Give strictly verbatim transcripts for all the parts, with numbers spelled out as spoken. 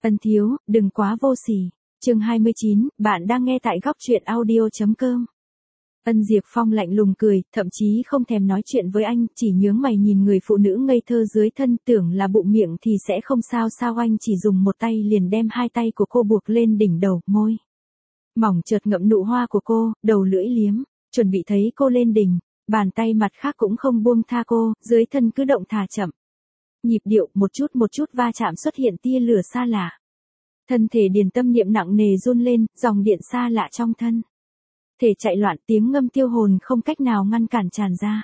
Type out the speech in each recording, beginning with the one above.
Ân thiếu, đừng quá vô sỉ. Chương hai mươi chín, bạn đang nghe tại góc truyện audio.com. Ân Diệp Phong lạnh lùng cười, thậm chí không thèm nói chuyện với anh, chỉ nhướng mày nhìn người phụ nữ ngây thơ dưới thân, tưởng là bụng miệng thì sẽ không sao sao anh chỉ dùng một tay liền đem hai tay của cô buộc lên đỉnh đầu, môi mỏng chợt ngậm nụ hoa của cô, đầu lưỡi liếm, chuẩn bị thấy cô lên đỉnh, bàn tay mặt khác cũng không buông tha cô, dưới thân cứ động thả chậm. Nhịp điệu một chút một chút va chạm xuất hiện tia lửa xa lạ. Thân thể Điền Tâm Niệm nặng nề run lên, dòng điện xa lạ trong thân thể chạy loạn, tiếng ngâm tiêu hồn không cách nào ngăn cản tràn ra.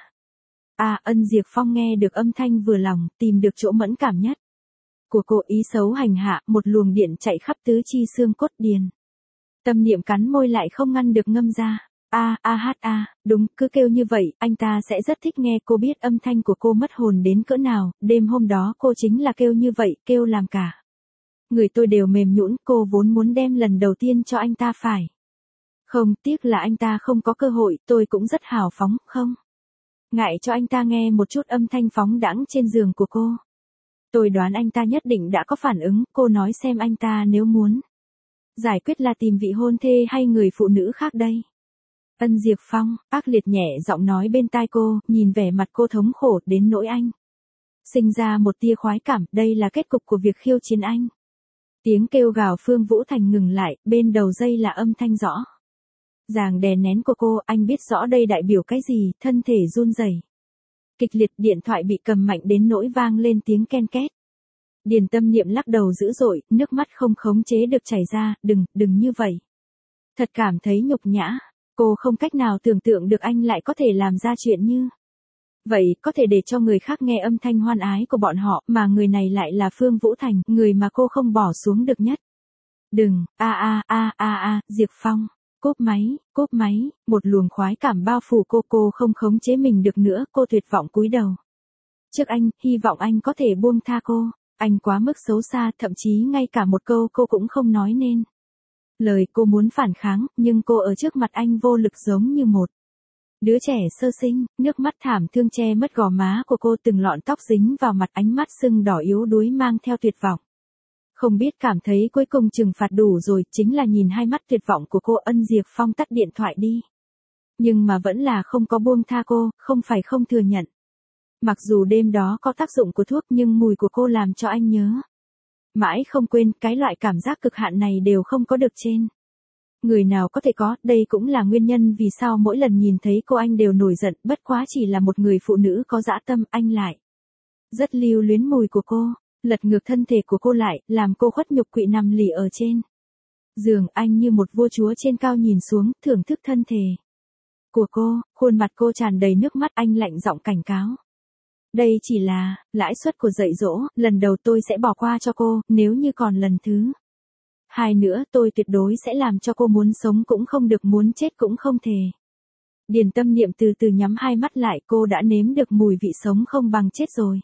À, Ân Diệp Phong nghe được âm thanh vừa lòng, tìm được chỗ mẫn cảm nhất của cô, ý xấu hành hạ, một luồng điện chạy khắp tứ chi xương cốt. Điền Tâm Niệm cắn môi lại không ngăn được ngâm ra. A a hát a, đúng, cứ kêu như vậy, anh ta sẽ rất thích nghe. Cô biết âm thanh của cô mất hồn đến cỡ nào, đêm hôm đó cô chính là kêu như vậy, kêu làm cả người tôi đều mềm nhũn. Cô vốn muốn đem lần đầu tiên cho anh ta phải không, tiếc là anh ta không có cơ hội. Tôi cũng rất hào phóng, không ngại cho anh ta nghe một chút âm thanh phóng đãng trên giường của cô. Tôi đoán anh ta nhất định đã có phản ứng. Cô nói xem, anh ta nếu muốn giải quyết là tìm vị hôn thê hay người phụ nữ khác đây? Ân Diệp Phong ác liệt nhẹ giọng nói bên tai cô, nhìn vẻ mặt cô thống khổ đến nỗi anh sinh ra một tia khoái cảm. Đây là kết cục của việc khiêu chiến anh. Tiếng kêu gào Phương Vũ Thành ngừng lại, bên đầu dây là âm thanh rõ ràng đè nén của cô. Anh biết rõ đây đại biểu cái gì, thân thể run rẩy kịch liệt, điện thoại bị cầm mạnh đến nỗi vang lên tiếng ken két. Điền Tâm Niệm lắc đầu dữ dội, nước mắt không khống chế được chảy ra. Đừng, đừng như vậy. Thật cảm thấy nhục nhã. Cô không cách nào tưởng tượng được anh lại có thể làm ra chuyện như vậy, có thể để cho người khác nghe âm thanh hoan ái của bọn họ, mà người này lại là Phương Vũ Thành, người mà cô không bỏ xuống được nhất. Đừng, a a a a a, Diệp Phong, cúp máy, cúp máy, một luồng khoái cảm bao phủ cô, cô không khống chế mình được nữa, cô tuyệt vọng cúi đầu trước anh, hy vọng anh có thể buông tha cô. Anh quá mức xấu xa, thậm chí ngay cả một câu cô cũng không nói nên lời. Cô muốn phản kháng, nhưng cô ở trước mặt anh vô lực giống như một đứa trẻ sơ sinh. Nước mắt thảm thương che mất gò má của cô, từng lọn tóc dính vào mặt, ánh mắt sưng đỏ yếu đuối mang theo tuyệt vọng. Không biết cảm thấy cuối cùng trừng phạt đủ rồi, chính là nhìn hai mắt tuyệt vọng của cô. Ân Diệp Phong tắt điện thoại đi, nhưng mà vẫn là không có buông tha cô. Không phải không thừa nhận, mặc dù đêm đó có tác dụng của thuốc, nhưng mùi của cô làm cho anh nhớ mãi không quên. Cái loại cảm giác cực hạn này đều không có được trên người nào có thể có. Đây cũng là nguyên nhân vì sao mỗi lần nhìn thấy cô anh đều nổi giận. Bất quá chỉ là một người phụ nữ có dã tâm, anh lại rất lưu luyến mùi của cô. Lật ngược thân thể của cô lại, làm cô khuất nhục quỵ nằm lì ở trên giường. Anh như một vua chúa trên cao nhìn xuống, thưởng thức thân thể của cô. Khuôn mặt cô tràn đầy nước mắt. Anh lạnh giọng cảnh cáo. Đây chỉ là lãi suất của dạy dỗ, lần đầu tôi sẽ bỏ qua cho cô, nếu như còn lần thứ hai nữa, tôi tuyệt đối sẽ làm cho cô muốn sống cũng không được, muốn chết cũng không thể. Điền Tâm Niệm từ từ nhắm hai mắt lại, cô đã nếm được mùi vị sống không bằng chết rồi.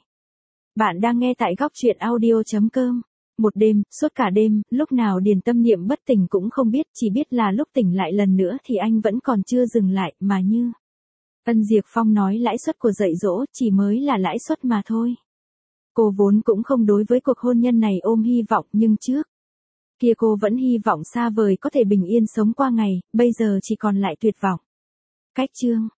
Bạn đang nghe tại góc truyện audio.com. Một đêm, suốt cả đêm, lúc nào Điền Tâm Niệm bất tỉnh cũng không biết, chỉ biết là lúc tỉnh lại lần nữa thì anh vẫn còn chưa dừng lại, mà như Ân Diệp Phong nói, lãi suất của dạy dỗ chỉ mới là lãi suất mà thôi. Cô vốn cũng không đối với cuộc hôn nhân này ôm hy vọng, nhưng trước kia cô vẫn hy vọng xa vời có thể bình yên sống qua ngày, bây giờ chỉ còn lại tuyệt vọng. Cách chương